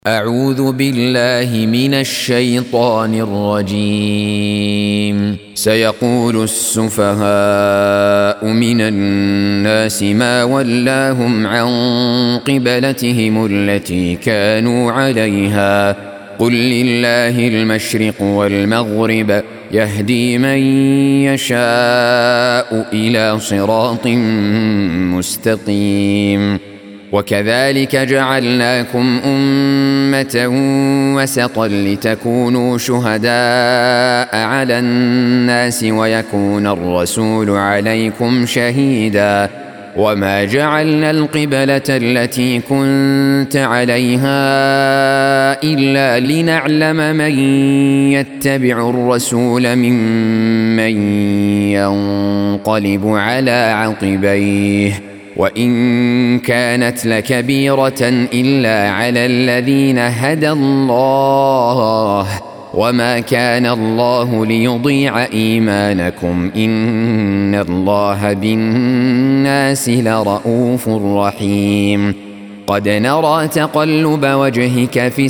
أعوذ بالله من الشيطان الرجيم. سيقول السفهاء من الناس ما ولاهم عن قبلتهم التي كانوا عليها قل لله المشرق والمغرب يهدي من يشاء إلى صراط مستقيم. وكذلك جعلناكم أمة وسطا لتكونوا شهداء على الناس ويكون الرسول عليكم شهيدا وما جعلنا القبلة التي كنت عليها إلا لنعلم من يتبع الرسول ممن ينقلب على عقبيه وإن كانت لكبيرة إلا على الذين هدى الله وما كان الله ليضيع إيمانكم إن الله بالناس لرؤوف رحيم. قد نرى تقلب وجهك في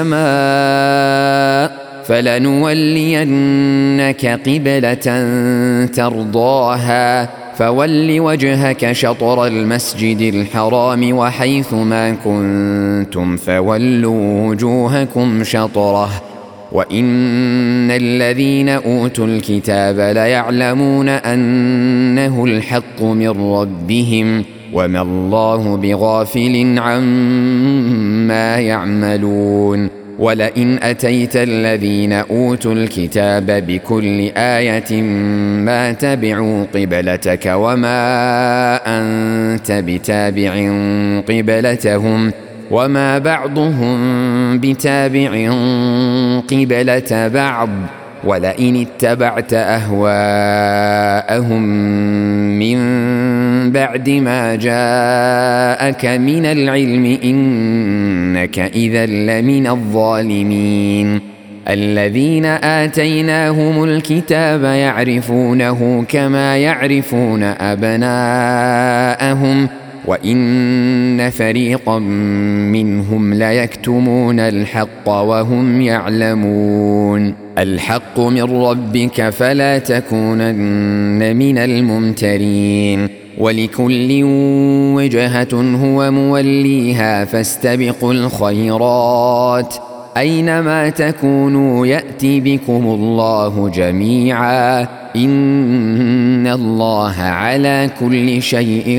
السماء فلنولينك قبلة ترضاها فول وجهك شطر المسجد الحرام وحيث ما كنتم فولوا وجوهكم شطره وإن الذين أوتوا الكتاب ليعلمون أنه الحق من ربهم وما الله بغافل عما يعملون. ولئن أتيت الذين أوتوا الكتاب بكل آية ما تبعوا قبلتك وما أنت بتابع قبلتهم وما بعضهم بتابع قبلة بعض ولئن اتبعت أهواءهم من بعد ما جاءك من العلم إنك إذا لمن الظالمين. الذين آتيناهم الكتاب يعرفونه كما يعرفون أبناءهم وإن فريقا منهم ليكتمون الحق وهم يعلمون. الحق من ربك فلا تكونن من الممترين. ولكل وجهة هو موليها فاستبقوا الخيرات أينما تكونوا يأتي بكم الله جميعا إن الله على كل شيء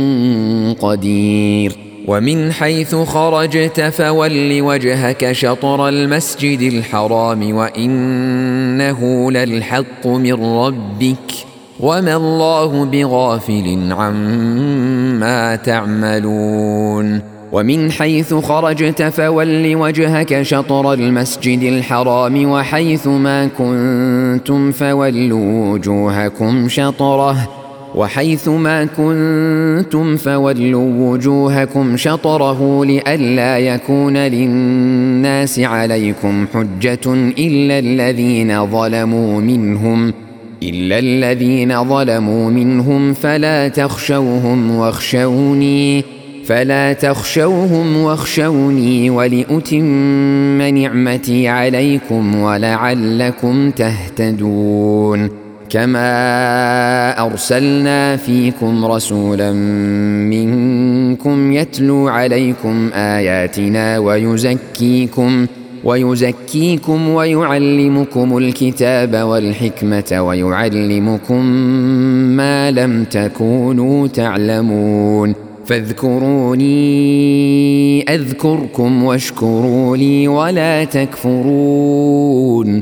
قدير. ومن حيث خرجت فول وجهك شطر المسجد الحرام وإنه للحق من ربك وما الله بغافل عما تعملون. ومن حيث خرجت فول وجهك شطر المسجد الحرام وحيث ما كنتم فولوا وجوهكم شطره لئلا يكون للناس عليكم حجة إلا الذين ظلموا منهم فلا تخشوهم واخشوني ولأتم نعمتي عليكم ولعلكم تهتدون. كما أرسلنا فيكم رسولا منكم يتلو عليكم آياتنا ويزكيكم ويعلمكم الكتاب والحكمة ويعلمكم ما لم تكونوا تعلمون. فاذكروني أذكركم واشكروا لي ولا تكفرون.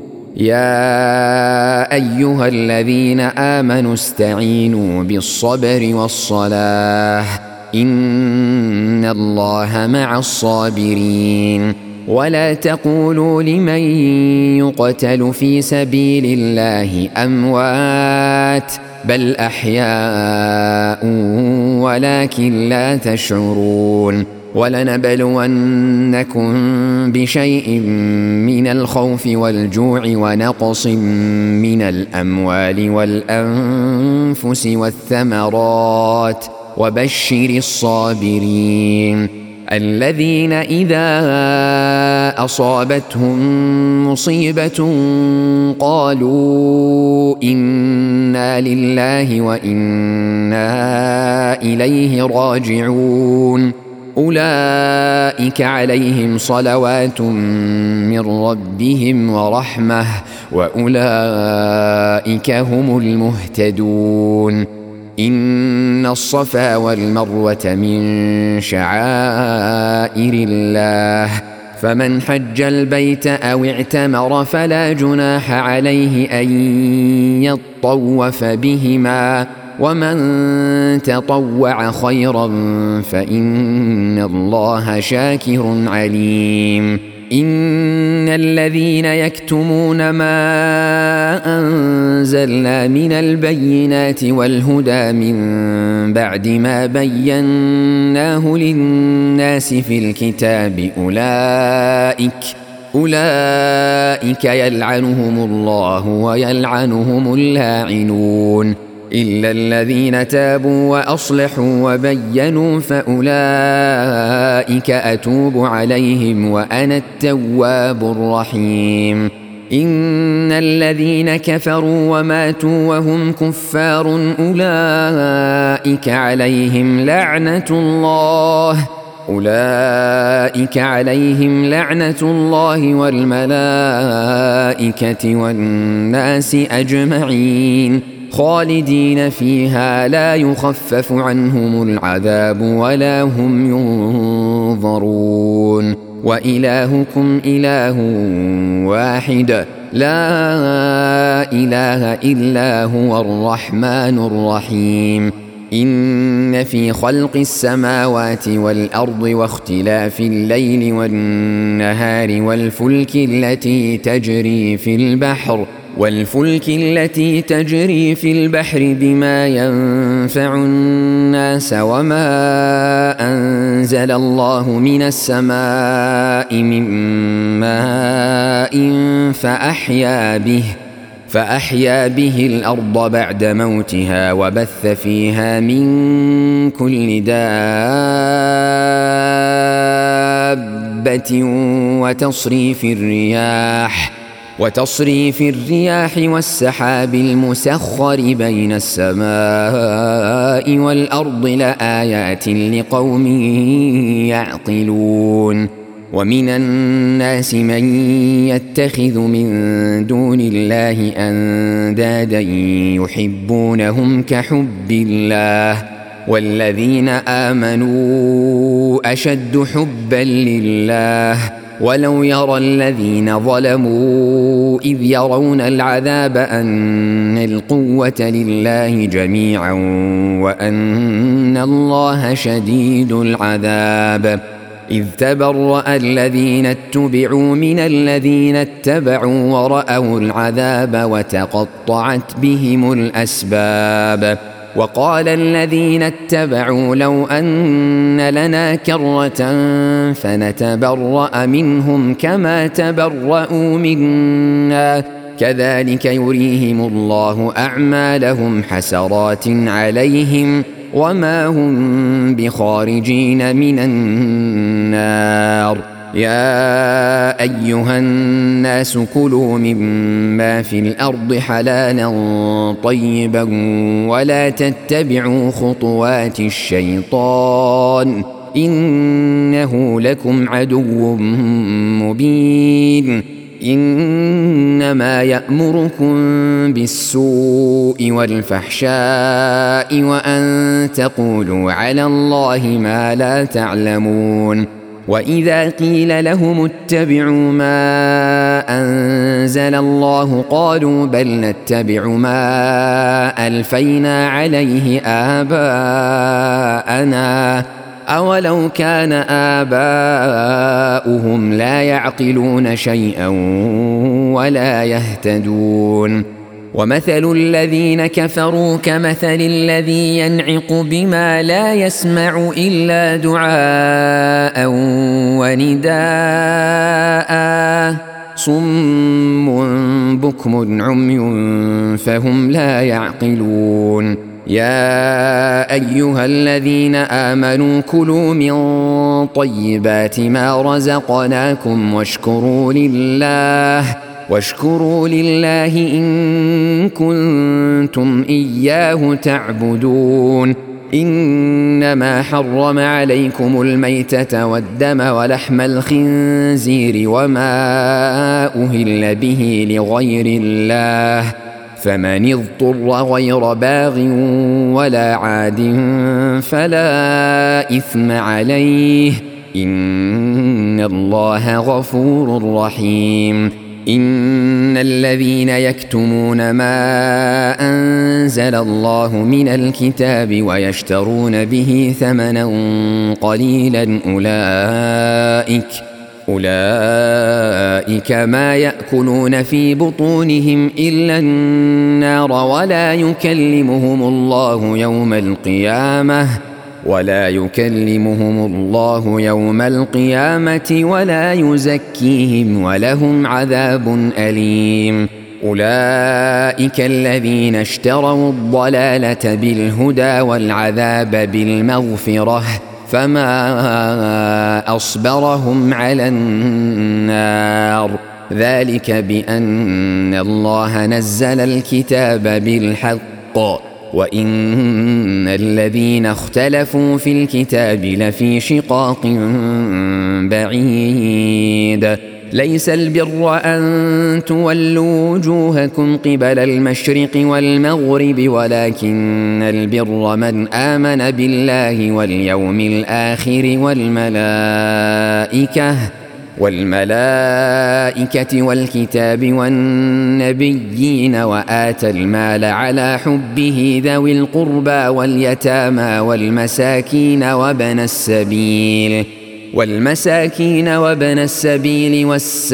يا أيها الذين آمنوا استعينوا بالصبر والصلاة إن الله مع الصابرين. ولا تقولوا لمن يقتل في سبيل الله أموات بل أحياء ولكن لا تشعرون. ولنبلونكم بشيء من الخوف والجوع ونقص من الأموال والأنفس والثمرات وبشر الصابرين الذين إذا أصابتهم مصيبة قالوا إنا لله وإنا إليه راجعون أولئك عليهم صلوات من ربهم ورحمة وأولئك هم المهتدون إن الصفا والمروة من شعائر الله فمن حج البيت أو اعتمر فلا جناح عليه أن يطوف بهما ومن تطوع خيرا فإن الله شاكر عليم إن الذين يكتمون ما أنزلنا من البينات والهدى من بعد ما بيناه للناس في الكتاب أولئك يلعنهم الله ويلعنهم اللاعنون إلا الذين تابوا وأصلحوا وبينوا فأولئك أتوب عليهم وأنا التواب الرحيم إن الذين كفروا وماتوا وهم كفار أولئك عليهم لعنة الله والملائكة والناس أجمعين خالدين فيها لا يخفف عنهم العذاب ولا هم ينظرون وإلهكم إله واحد لا إله إلا هو الرحمن الرحيم إن في خلق السماوات والأرض واختلاف الليل والنهار والفلك التي تجري في البحر بما ينفع الناس وما أنزل الله من السماء من ماء فأحيا به الأرض بعد موتها وبث فيها من كل دابة وتصريف الرياح والسحاب المسخر بين السماء والأرض لآيات لقوم يعقلون ومن الناس من يتخذ من دون الله أندادا يحبونهم كحب الله والذين آمنوا أشد حبا لله ولو يرى الذين ظلموا إذ يرون العذاب أن القوة لله جميعا وأن الله شديد العذاب إذ تبرأ الذين اتبعوا من الذين اتبعوا ورأوا العذاب وتقطعت بهم الأسباب وقال الذين اتبعوا لو أن لنا كرة فنتبرأ منهم كما تبرأوا منا كذلك يريهم الله أعمالهم حسرات عليهم وما هم بخارجين من النار يا أيها الناس كلوا مما في الأرض حلالا طيبا ولا تتبعوا خطوات الشيطان إنه لكم عدو مبين إنما يأمركم بالسوء والفحشاء وأن تقولوا على الله ما لا تعلمون وإذا قيل لهم اتبعوا ما أنزل الله قالوا بل نتبع ما ألفينا عليه آباءنا أولو كان آباؤهم لا يعقلون شيئا ولا يهتدون ومثل الذين كفروا كمثل الذي ينعق بما لا يسمع إلا دعاء ونداء صم بكم عمي فهم لا يعقلون يا أيها الذين آمنوا كلوا من طيبات ما رزقناكم واشكروا لله إن كنتم إياه تعبدون. إنما حرم عليكم الميتة والدم ولحم الخنزير وما أهل به لغير الله، فمن اضطر غير باغ ولا عاد فلا إثم عليه، إن الله غفور رحيم. إن الذين يكتمون ما أنزل الله من الكتاب ويشترون به ثمنا قليلا أولئك ما يأكلون في بطونهم إلا النار، ولا يكلمهم الله يوم القيامة ولا يزكيهم ولهم عذاب أليم. أولئك الذين اشتروا الضلالة بالهدى والعذاب بالمغفرة، فما أصبرهم على النار. ذلك بأن الله نزل الكتاب بالحق، وإن الذين اختلفوا في الكتاب لفي شقاق بعيد. ليس البر أن تولوا وجوهكم قبل المشرق والمغرب، ولكن البر من آمن بالله واليوم الآخر والملائكة والكتاب والنبيين، وآتى المال على حبه ذوي القربى واليتامى والمساكين وابن السبيل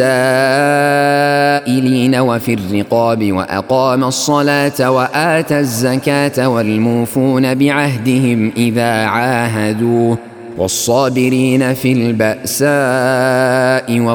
والسائلين وفي الرقاب، وأقام الصلاة وآتى الزكاة والموفون بعهدهم إذا عاهدوا، والصابرين في البأساء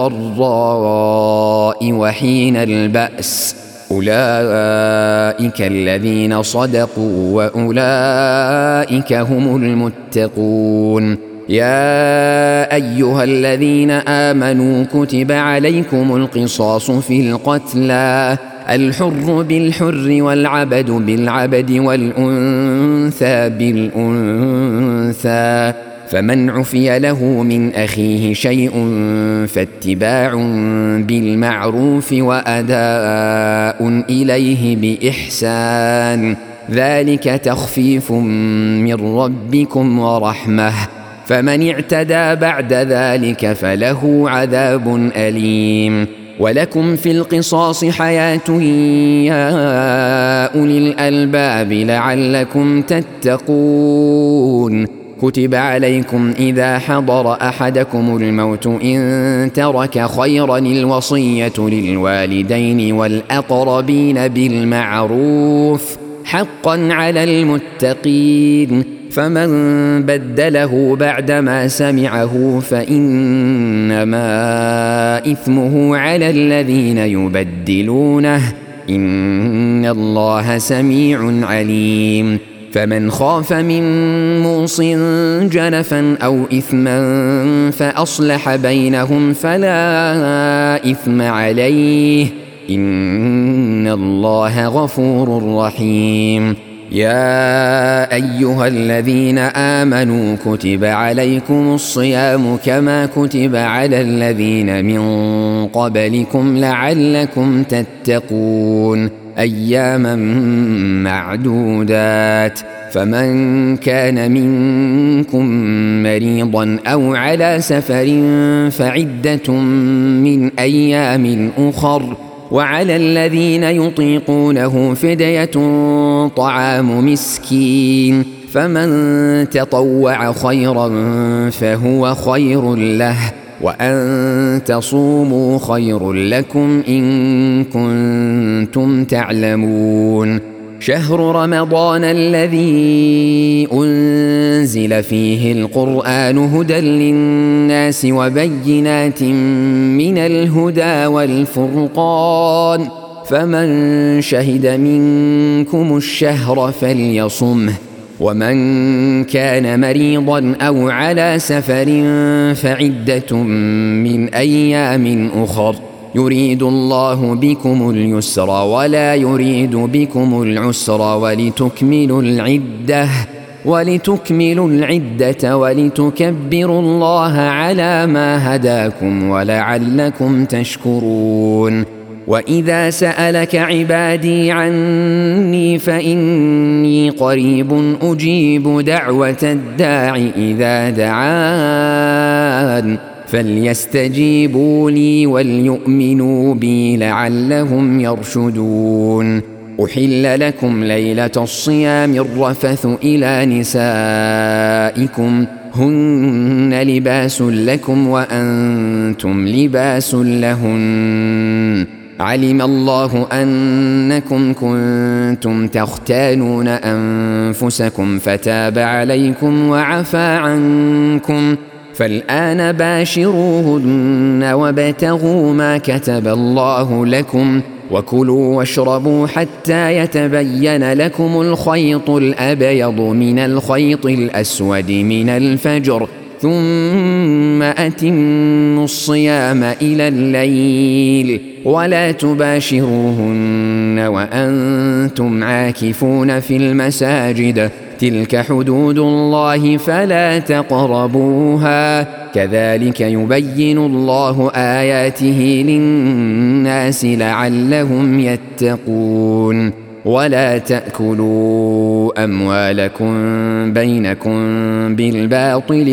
والضراء وحين البأس، أولئك الذين صدقوا وأولئك هم المتقون. يا أيها الذين آمنوا كتب عليكم القصاص في القتلى، الحر بالحر والعبد بالعبد والأنثى بالأنثى، فمن عفي له من أخيه شيء فاتباع بالمعروف وأداء إليه بإحسان، ذلك تخفيف من ربكم ورحمة، فمن اعتدى بعد ذلك فله عذاب أليم. ولكم في القصاص حياة يا أولي الألباب لعلكم تتقون. كتب عليكم إذا حضر أحدكم الموت إن ترك خيرا الوصية للوالدين والأقربين بالمعروف حقا على المتقين، فمن بدله بعدما سمعه فإنما إثمه على الذين يبدلونه، إن الله سميع عليم. فمن خاف من موص جنفا أو إثما فأصلح بينهم فلا إثم عليه، إن الله غفور رحيم. يا أيها الذين آمنوا كتب عليكم الصيام كما كتب على الذين من قبلكم لعلكم تتقون، أياما معدودات، فمن كان منكم مريضا أو على سفر فعدة من أيام أخر، وعلى الذين يطيقونه فدية طعام مسكين، فمن تطوع خيرا فهو خير له، وأن تصوموا خير لكم إن كنتم تعلمون. شهر رمضان الذي أنزل فيه القرآن هدى للناس وبينات من الهدى والفرقان، فمن شهد منكم الشهر فليصمه، ومن كان مريضا أو على سفر فعدة من أيام أخر يريد الله بكم اليسر ولا يريد بكم العسر ولتكملوا العدة ولتكبروا الله على ما هداكم ولعلكم تشكرون. وإذا سألك عبادي عني فإني قريب أجيب دعوة الداع إذا دعان فليستجيبوا لي وليؤمنوا بي لعلهم يرشدون. أحل لكم ليلة الصيام الرفث إلى نسائكم هن لباس لكم وأنتم لباس لهن علم الله أنكم كنتم تختانون أنفسكم فتاب عليكم وعفى عنكم فالآن باشروهن وابتغوا ما كتب الله لكم وكلوا واشربوا حتى يتبين لكم الخيط الأبيض من الخيط الأسود من الفجر ثم أتموا الصيام إلى الليل ولا تباشروهن وأنتم عاكفون في المساجد تلك حدود الله فلا تقربوها كذلك يبين الله آياته للناس لعلهم يتقون. ولا تأكلوا أموالكم بينكم بالباطل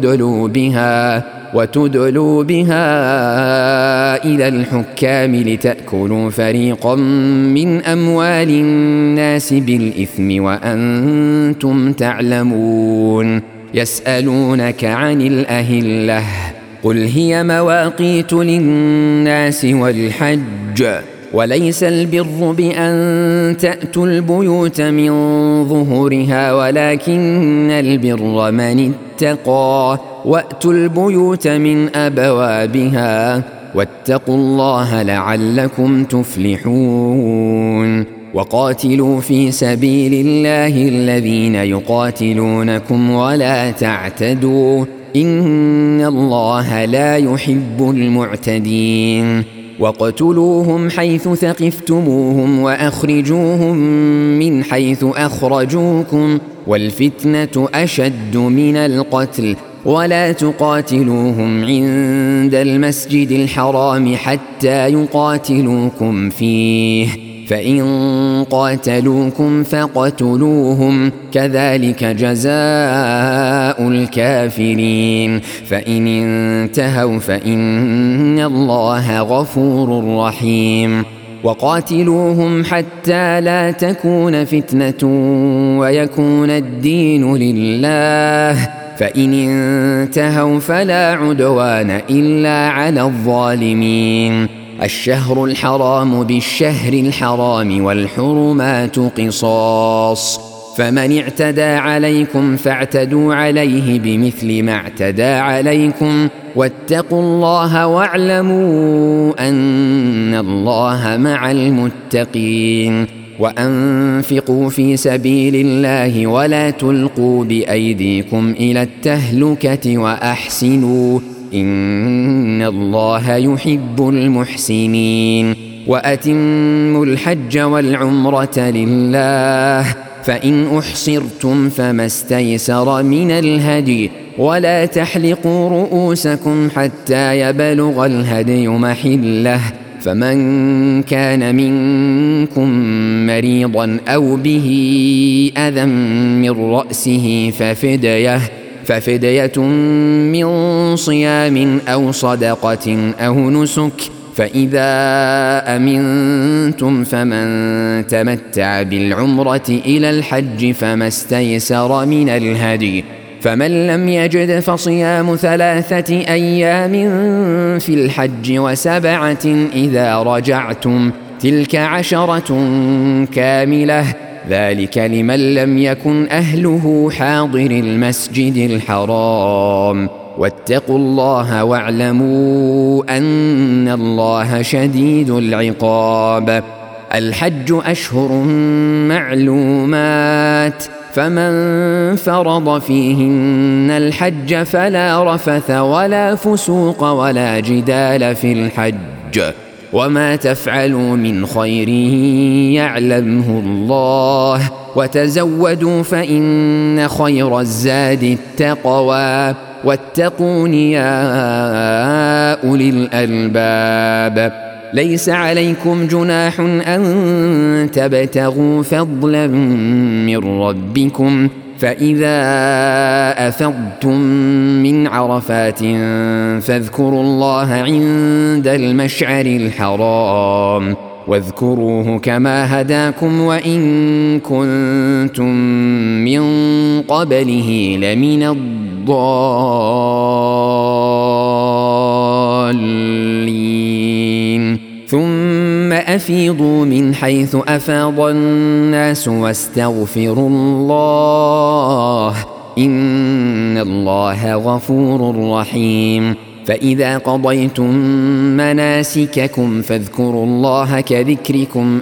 وتدلوا بها إلى الحكام لتأكلوا فريقا من أموال الناس بالإثم وأنتم تعلمون. يسألونك عن الأهلة قل هي مواقيت للناس والحج وليس البر بأن تأتوا البيوت من ظهورها ولكن البر من اتقى وأتوا البيوت من أبوابها واتقوا الله لعلكم تفلحون. وقاتلوا في سبيل الله الذين يقاتلونكم ولا تعتدوا إن الله لا يحب المعتدين. واقتلوهم حيث ثقفتموهم وأخرجوهم من حيث أخرجوكم والفتنة أشد من القتل ولا تقاتلوهم عند المسجد الحرام حتى يقاتلوكم فيه فإن قاتلوكم فاقتلوهم كذلك جزاء الكافرين فإن انتهوا فإن الله غفور رحيم. وقاتلوهم حتى لا تكون فتنة ويكون الدين لله فإن انتهوا فلا عدوان إلا على الظالمين. الشهر الحرام بالشهر الحرام والحرمات قصاص فمن اعتدى عليكم فاعتدوا عليه بمثل ما اعتدى عليكم واتقوا الله واعلموا أن الله مع المتقين. وأنفقوا في سبيل الله ولا تلقوا بأيديكم إلى التهلكة وأحسنوا إن الله يحب المحسنين. وأتموا الحج والعمرة لله فإن أحصرتم فما استيسر من الهدي ولا تحلقوا رؤوسكم حتى يبلغ الهدي محله فمن كان منكم مريضا أو به أذى من رأسه ففدية من صيام أو صدقة أو نسك فإذا أمنتم فمن تمتع بالعمرة إلى الحج فما استيسر من الهدي فمن لم يجد فصيام 3 أيام في الحج و7 إذا رجعتم تلك 10 كاملة ذلك لمن لم يكن أهله حاضر المسجد الحرام واتقوا الله واعلموا أن الله شديد العقاب. الحج أشهر معلومات فمن فرض فيهن الحج فلا رفث ولا فسوق ولا جدال في الحج وما تفعلوا من خير يعلمه الله وتزودوا فإن خير الزاد التقوى واتقون يا أولي الألباب ليس عليكم جناح أن تبتغوا فضلا من ربكم فإذا أفضتم من عرفات فاذكروا الله عند المشعر الحرام واذكروه كما هداكم وإن كنتم من قبله لمن الضالين ثم أفيضوا من حيث أفاض الناس واستغفروا الله إن الله غفور رحيم فإذا قضيتم مناسككم فاذكروا الله كذكركم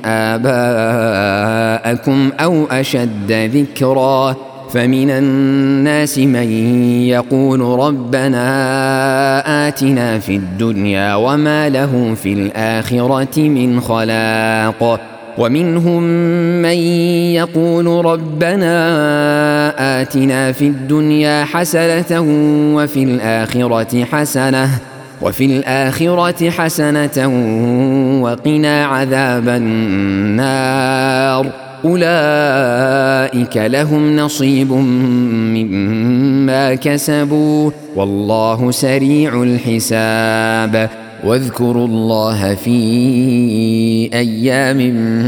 آباءكم أو أشد ذكرا فمن الناس من يقول ربنا آتنا في الدنيا وما له في الآخرة من خلاق ومنهم من يقول ربنا آتنا في الدنيا حسنة وفي الآخرة حسنة وقنا عذاب النار أولئك لهم نصيب مما كسبوا والله سريع الحساب واذكروا الله في أيام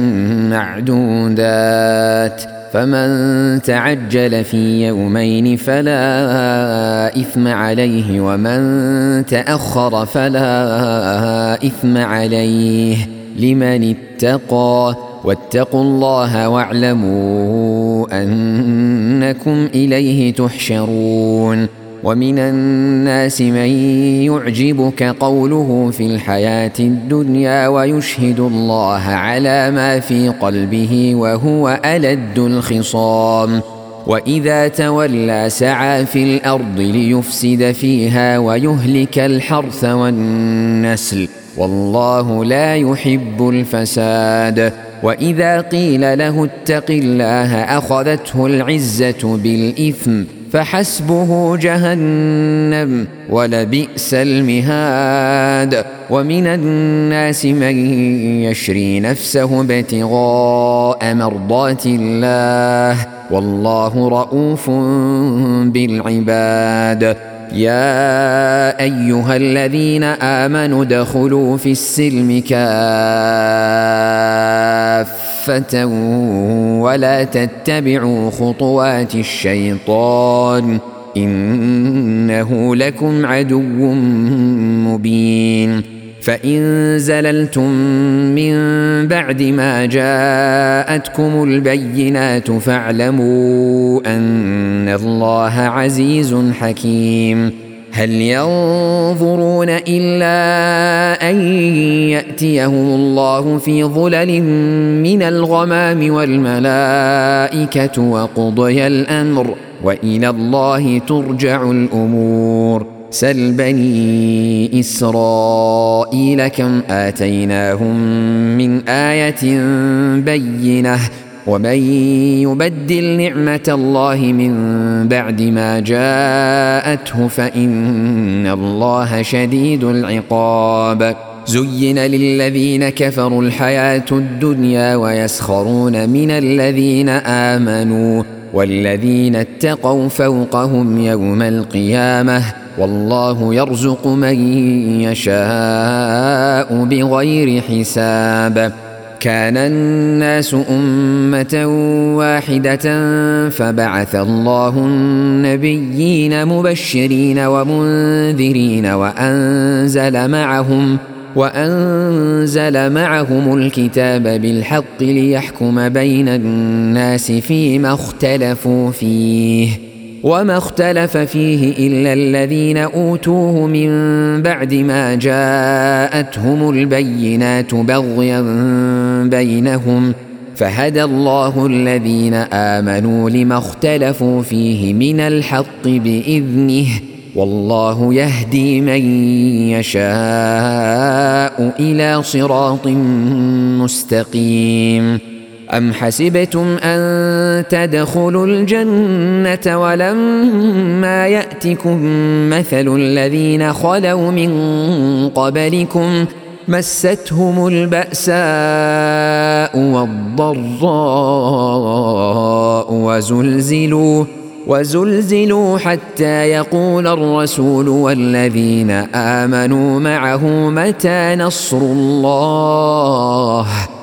معدودات فمن تعجل في يومين فلا إثم عليه ومن تأخر فلا إثم عليه لمن اتقى واتقوا الله واعلموا أنكم إليه تحشرون ومن الناس من يعجبك قوله في الحياة الدنيا ويشهد الله على ما في قلبه وهو ألد الخصام وإذا تولى سعى في الأرض ليفسد فيها ويهلك الحرث والنسل والله لا يحب الفساد وإذا قيل له اتق الله أخذته العزة بالإثم فحسبه جهنم ولبئس المهاد ومن الناس من يشري نفسه ابتغاء مرضات الله والله رؤوف بالعباد يا أيها الذين آمنوا ادخلوا في السلم كافة ولا تتبعوا خطوات الشيطان إنه لكم عدو مبين فإن زللتم من بعد ما جاءتكم البينات فاعلموا أن الله عزيز حكيم هل ينظرون إلا أن يأتيهم الله في ظلل من الغمام والملائكة وقضي الأمر وإلى الله ترجع الأمور سل بني إسرائيل كم آتيناهم من آية بينة ومن يبدل نعمة الله من بعد ما جاءته فإن الله شديد العقاب زين للذين كفروا الحياة الدنيا ويسخرون من الذين آمنوا والذين اتقوا فوقهم يوم القيامة والله يرزق من يشاء بغير حساب كان الناس أمة واحدة فبعث الله النبيين مبشرين ومنذرين وأنزل معهم الكتاب بالحق ليحكم بين الناس فيما اختلفوا فيه وما اختلف فيه إلا الذين أوتوه من بعد ما جاءتهم البينات بغيا بينهم فهدى الله الذين آمنوا لما اختلفوا فيه من الحق بإذنه والله يهدي من يشاء إلى صراط مستقيم. أم حسبتم أن تدخلوا الجنة ولما يأتكم مثل الذين خلوا من قبلكم مستهم البأساء والضراء وزلزلوا حتى يقول الرسول والذين آمنوا معه متى نصر الله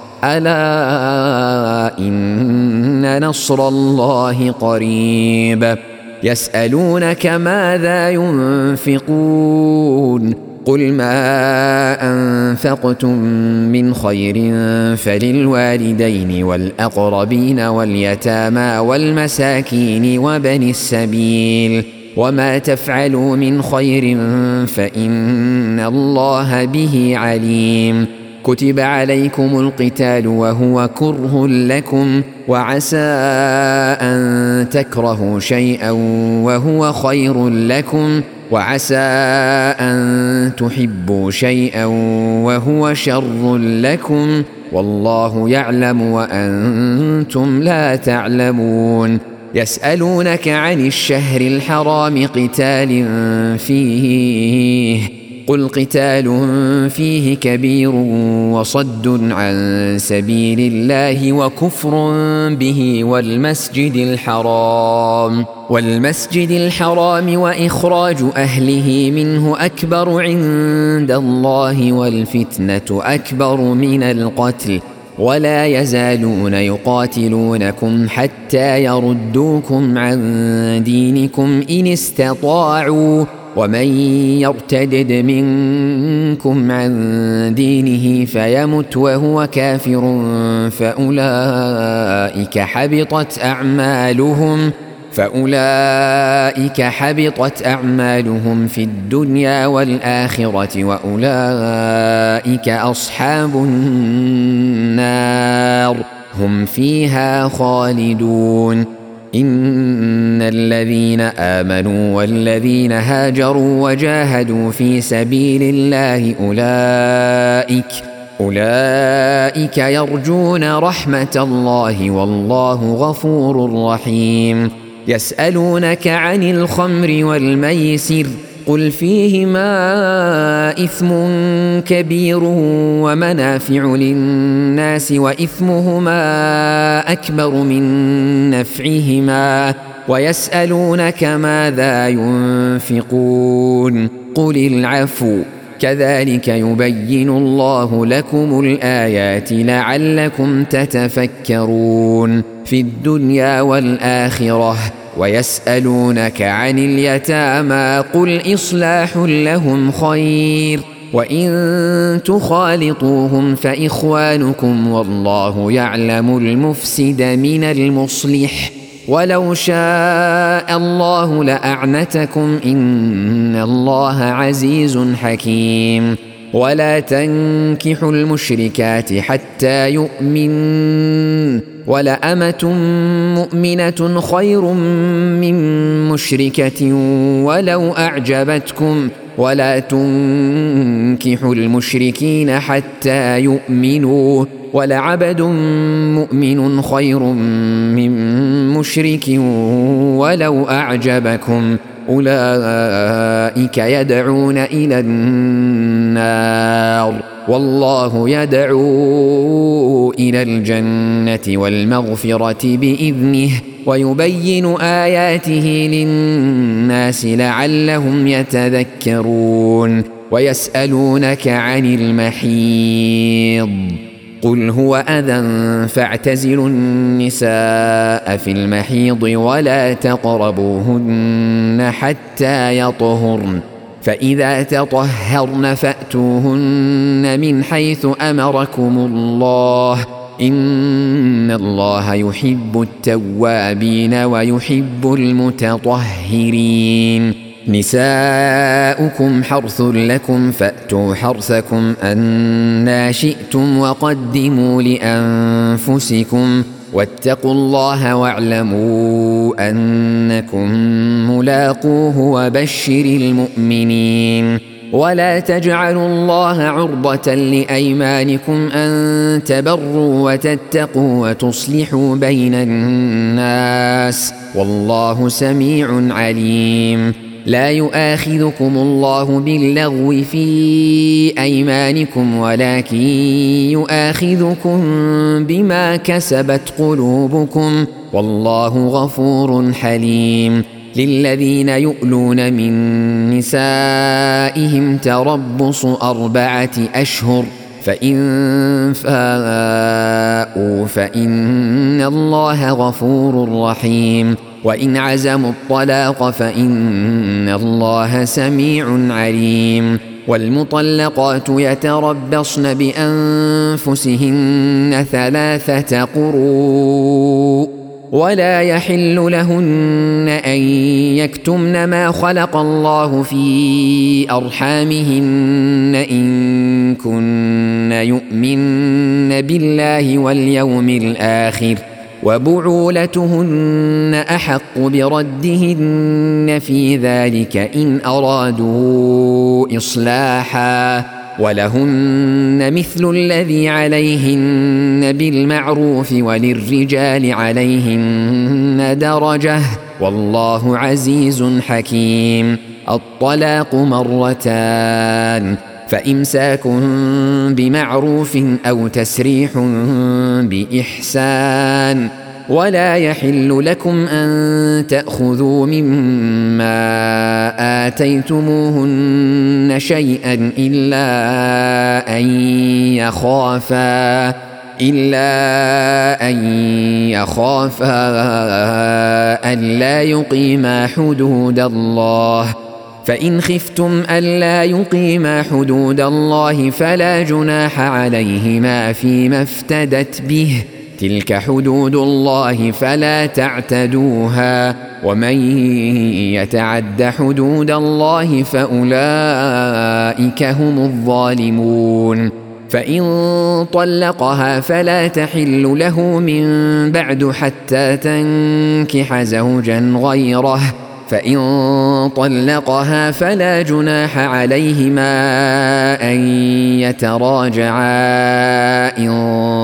ألا إن نصر الله قريب. يسألونك ماذا ينفقون قل ما أنفقتم من خير فللوالدين والأقربين واليتامى والمساكين وبني السبيل وما تفعلوا من خير فإن الله به عليم. كتب عليكم القتال وهو كره لكم وعسى أن تكرهوا شيئا وهو خير لكم وعسى أن تحبوا شيئا وهو شر لكم والله يعلم وأنتم لا تعلمون. يسألونك عن الشهر الحرام قتال فيه قل قتال فيه كبير وصد عن سبيل الله وكفر به والمسجد الحرام وإخراج أهله منه أكبر عند الله والفتنة أكبر من القتل ولا يزالون يقاتلونكم حتى يردوكم عن دينكم إن استطاعوا ومن يرتدد منكم عن دينه فيمت وهو كافر فأولئك حبطت أعمالهم في الدنيا والآخرة وأولئك أصحاب النار هم فيها خالدون. إن الذين آمنوا والذين هاجروا وجاهدوا في سبيل الله أولئك يرجون رحمة الله والله غفور رحيم. يسألونك عن الخمر والميسر قل فيهما إثم كبير ومنافع للناس وإثمهما أكبر من نفعهما ويسألونك ماذا ينفقون قل العفو كذلك يبين الله لكم الآيات لعلكم تتفكرون في الدنيا والآخرة. ويسألونك عن اليتامى قل إصلاح لهم خير وإن تخالطوهم فإخوانكم والله يعلم المفسد من المصلح ولو شاء الله لأعنتكم إن الله عزيز حكيم. ولا تنكحوا المشركات حتى يؤمنن ولأمة مؤمنة خير من مشركة ولو أعجبتكم ولا تنكحوا المشركين حتى يؤمنوا ولعبد مؤمن خير من مشرك ولو أعجبكم أولئك يدعون إلى النار والله يدعو إلى الجنة والمغفرة بإذنه ويبين آياته للناس لعلهم يتذكرون. ويسألونك عن المحيض قل هو أذى فاعتزلوا النساء في المحيض ولا تقربوهن حتى يطهرن فإذا تطهرن فأتوهن من حيث أمركم الله إن الله يحب التوابين ويحب المتطهرين. نساؤكم حرث لكم فأتوا حرثكم أنى شئتم وقدموا لأنفسكم واتقوا الله واعلموا أنكم ملاقوه وبشر المؤمنين ولا تجعلوا الله عرضة لأيمانكم أن تبروا وتتقوا وتصلحوا بين الناس والله سميع عليم لا يؤاخذكم الله باللغو في أيمانكم ولكن يؤاخذكم بما كسبت قلوبكم والله غفور حليم للذين يؤلون من نسائهم تربص 4 أشهر فإن فاءوا فإن الله غفور رحيم وإن عزموا الطلاق فإن الله سميع عليم والمطلقات يتربصن بأنفسهن 3 قروء ولا يحل لهن أن يكتمن ما خلق الله في أرحامهن إن كن يؤمن بالله واليوم الآخر وبعولتهن أحق بردهن في ذلك إن أرادوا إصلاحا ولهن مثل الذي عليهن بالمعروف وللرجال عليهن درجة والله عزيز حكيم الطلاق 2 فإمساك بمعروف أو تسريح بإحسان ولا يحل لكم أن تأخذوا مما آتيتموهن شيئا إلا أن يخافا ألا يقيما حدود الله فإن خفتم ألا يقيما حدود الله فلا جناح عليهما فيما افتدت به تلك حدود الله فلا تعتدوها ومن يتعد حدود الله فأولئك هم الظالمون فإن طلقها فلا تحل له من بعد حتى تنكح زوجا غيره فإن طلقها فلا جناح عليهما أن يتراجعا إن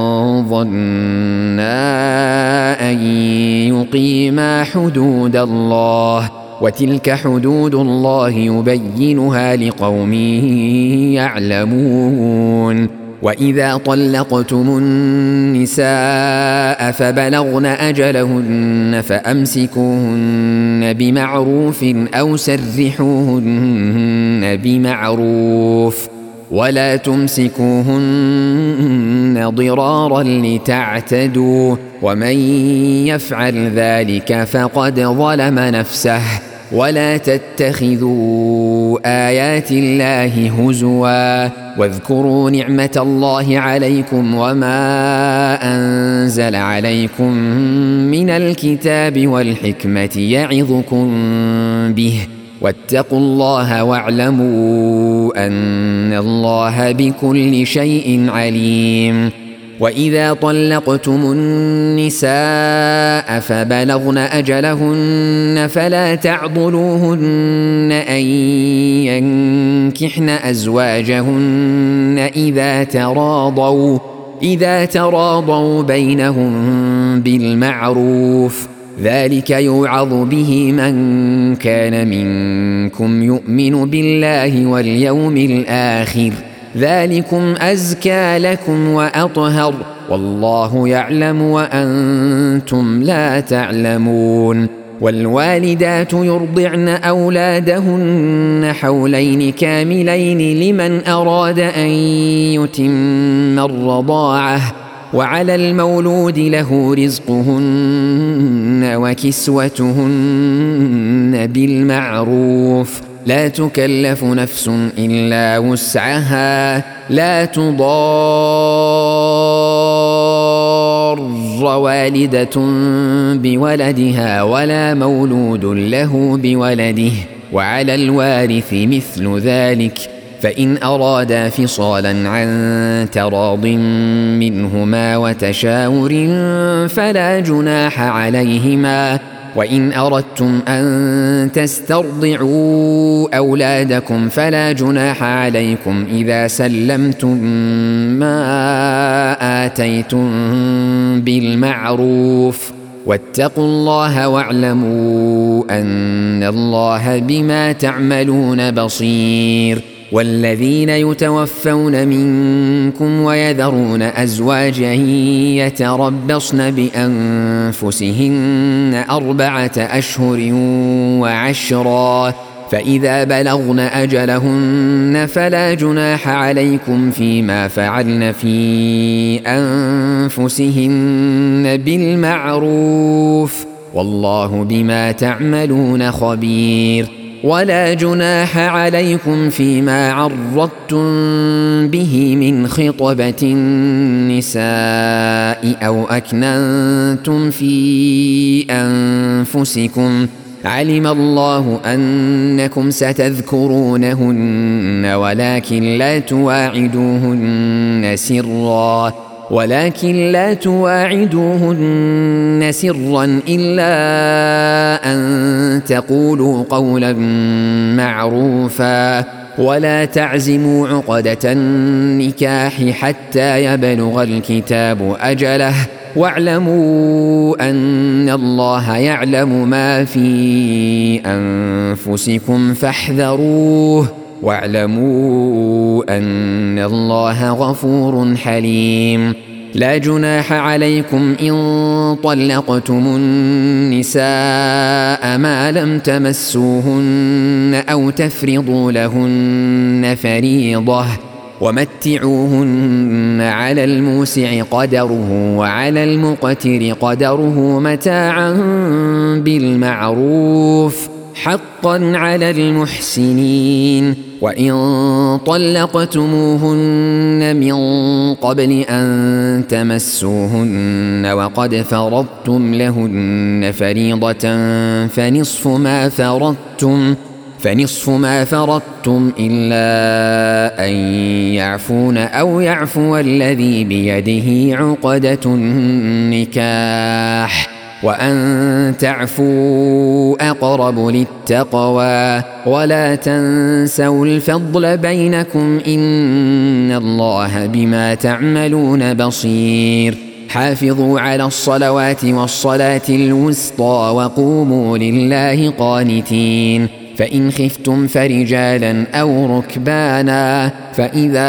ظنا أن يقيما حدود الله وتلك حدود الله يبينها لقوم يعلمون وإذا طلقتم النساء فبلغن أجلهن فأمسكوهن بمعروف أو سرحوهن بمعروف ولا تمسكوهن ضرارا لتعتدوا ومن يفعل ذلك فقد ظلم نفسه ولا تتخذوا آيات الله هزوا واذكروا نعمة الله عليكم وما أنزل عليكم من الكتاب والحكمة يعظكم به واتقوا الله واعلموا أن الله بكل شيء عليم وإذا طلقتم النساء فبلغن أجلهن فلا تعضلوهن أن ينكحن أزواجهن إذا تراضوا بينهم بالمعروف ذلك يوعظ به من كان منكم يؤمن بالله واليوم الآخر ذلكم أزكى لكم وأطهر والله يعلم وأنتم لا تعلمون والوالدات يرضعن أولادهن حولين كاملين لمن أراد أن يتم الرضاعة وعلى المولود له رزقهن وكسوتهن بالمعروف لا تكلف نفس إلا وسعها لا تضار والدة بولدها ولا مولود له بولده وعلى الوارث مثل ذلك، فإن أرادا فصالا عن تراض منهما وتشاور فلا جناح عليهما. وإن أردتم أن تسترضعوا أولادكم فلا جناح عليكم إذا سلمتم ما آتيتم بالمعروف، واتقوا الله واعلموا أن الله بما تعملون بصير. والذين يتوفون منكم ويذرون أزواجا يتربصن بأنفسهن 4 أشهر وعشرا، فإذا بلغن أجلهن فلا جناح عليكم فيما فعلن في أنفسهن بالمعروف، والله بما تعملون خبير. ولا جناح عليكم فيما عرضتم به من خطبة النساء أو أكننتم في أنفسكم، علم الله أنكم ستذكرونهن ولكن لا تواعدوهن سرا إلا أن تقولوا قولا معروفا، ولا تعزموا عقدة النكاح حتى يبلغ الكتاب أجله، واعلموا أن الله يعلم ما في أنفسكم فاحذروه، واعلموا أن الله غفور حليم. لا جناح عليكم إن طلقتم النساء ما لم تمسوهن أو تفرضوا لهن فريضة، ومتعوهن على الموسع قدره وعلى المقتر قدره متاعا بالمعروف حقا على المحسنين. وإن طلقتموهن من قبل أن تمسوهن وقد فرضتم لهن فريضة فنصف ما فرضتم إلا أن يعفون أو يعفو الذي بيده عقدة النكاح، وأن تعفوا أقرب للتقوى، ولا تنسوا الفضل بينكم إن الله بما تعملون بصير. حافظوا على الصلوات والصلاة الوسطى وقوموا لله قانتين. فإن خفتم فرجالا أو ركبانا، فإذا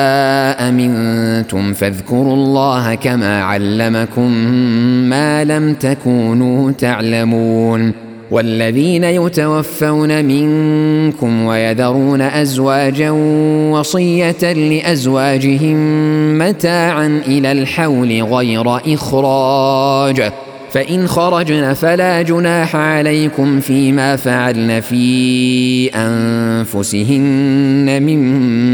أمنتم فاذكروا الله كما علمكم ما لم تكونوا تعلمون. والذين يتوفون منكم ويذرون أزواجا وصية لأزواجهم متاعا إلى الحول غير إخراج، فإن خرجن فلا جناح عليكم فيما فعلن في أنفسهن من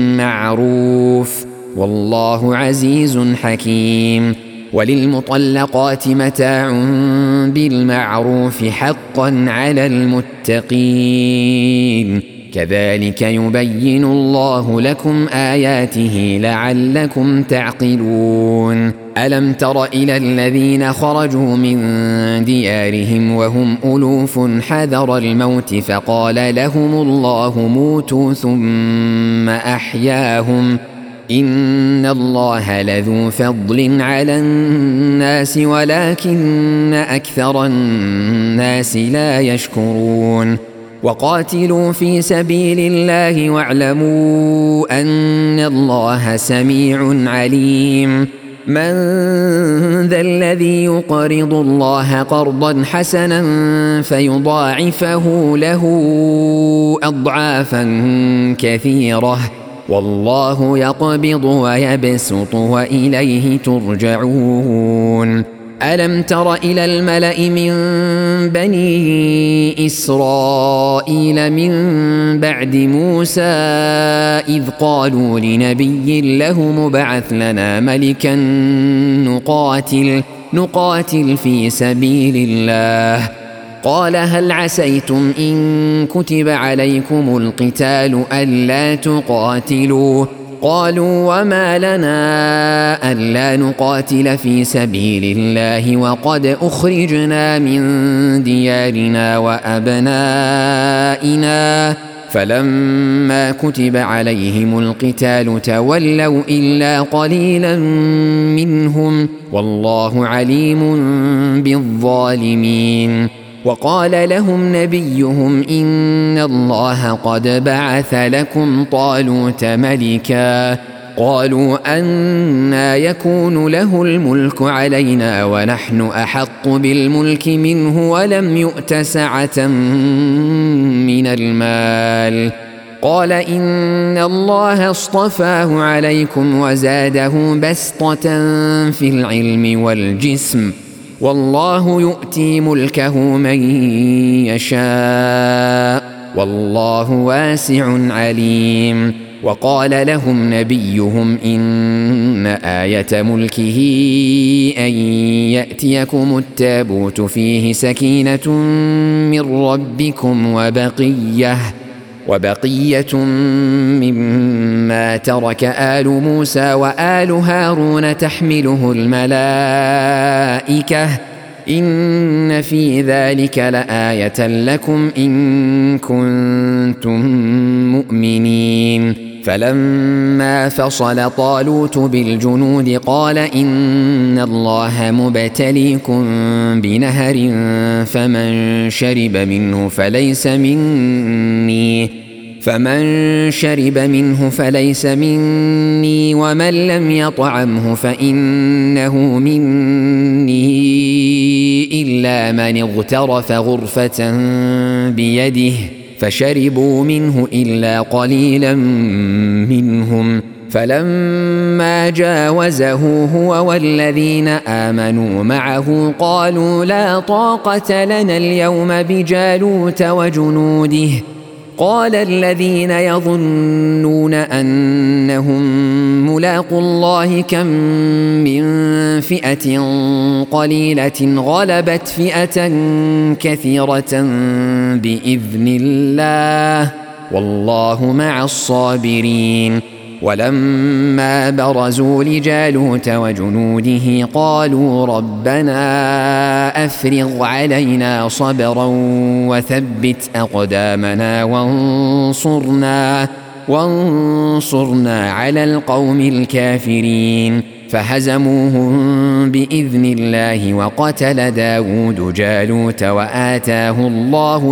معروف، والله عزيز حكيم. وللمطلقات متاع بالمعروف حقا على المتقين، كذلك يبين الله لكم آياته لعلكم تعقلون. ألم تر إلى الذين خرجوا من ديارهم وهم ألوف حذر الموت فقال لهم الله موتوا ثم أحياهم، إن الله لذو فضل على الناس ولكن أكثر الناس لا يشكرون. وقاتلوا في سبيل الله واعلموا أن الله سميع عليم. من ذا الذي يقرض الله قرضا حسنا فيضاعفه له أضعافا كثيرة، والله يقبض ويبسط وإليه ترجعون. ألم تر إلى الملأ من بني إسرائيل من بعد موسى إذ قالوا لنبي له مبعث لنا ملكا نقاتل في سبيل الله، قال هل عسيتم إن كتب عليكم القتال ألا تقاتلوا قالوا وما لنا ألا نقاتل في سبيل الله وقد أخرجنا من ديارنا وأبنائنا فلما كتب عليهم القتال تولوا إلا قليلا منهم والله عليم بالظالمين وقال لهم نبيهم إن الله قد بعث لكم طالوت ملكا قالوا أنى يكون له الملك علينا ونحن أحق بالملك منه ولم يؤت سعة من المال قال إن الله اصطفاه عليكم وزاده بسطة في العلم والجسم والله يؤتي ملكه من يشاء والله واسع عليم وقال لهم نبيهم إن آية ملكه أن يأتيكم التابوت فيه سكينة من ربكم وبقية مما ترك آل موسى وآل هارون تحمله الملائكة إن في ذلك لآية لكم إن كنتم مؤمنين فلما فصل طالوت بالجنود قال إن الله مبتليكم بنهر فمن شرب منه فليس مني ومن لم يطعمه فإنه مني إلا من اغترف غرفة بيده فشربوا منه إلا قليلا منهم فلما جاوزه هو والذين آمنوا معه قالوا لا طاقة لنا اليوم بجالوت وجنوده قال الذين يظنون أنهم ملاقو الله كم من فئة قليلة غلبت فئة كثيرة بإذن الله والله مع الصابرين ولما برزوا لجالوت وجنوده قالوا ربنا أفرغ علينا صبرا وثبت أقدامنا وانصرنا على القوم الكافرين فهزموهم بإذن الله وقتل داود جالوت وآتاه الله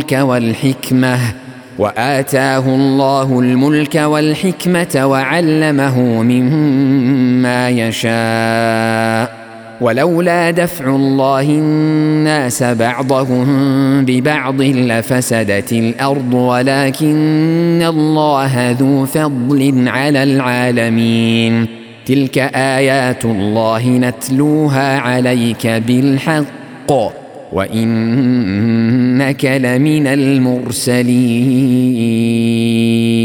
الملك والحكمة وعلمه مما يشاء ولولا دفع الله الناس بعضهم ببعض لفسدت الأرض ولكن الله ذو فضل على العالمين تلك آيات الله نتلوها عليك بالحق وإنك لمن المرسلين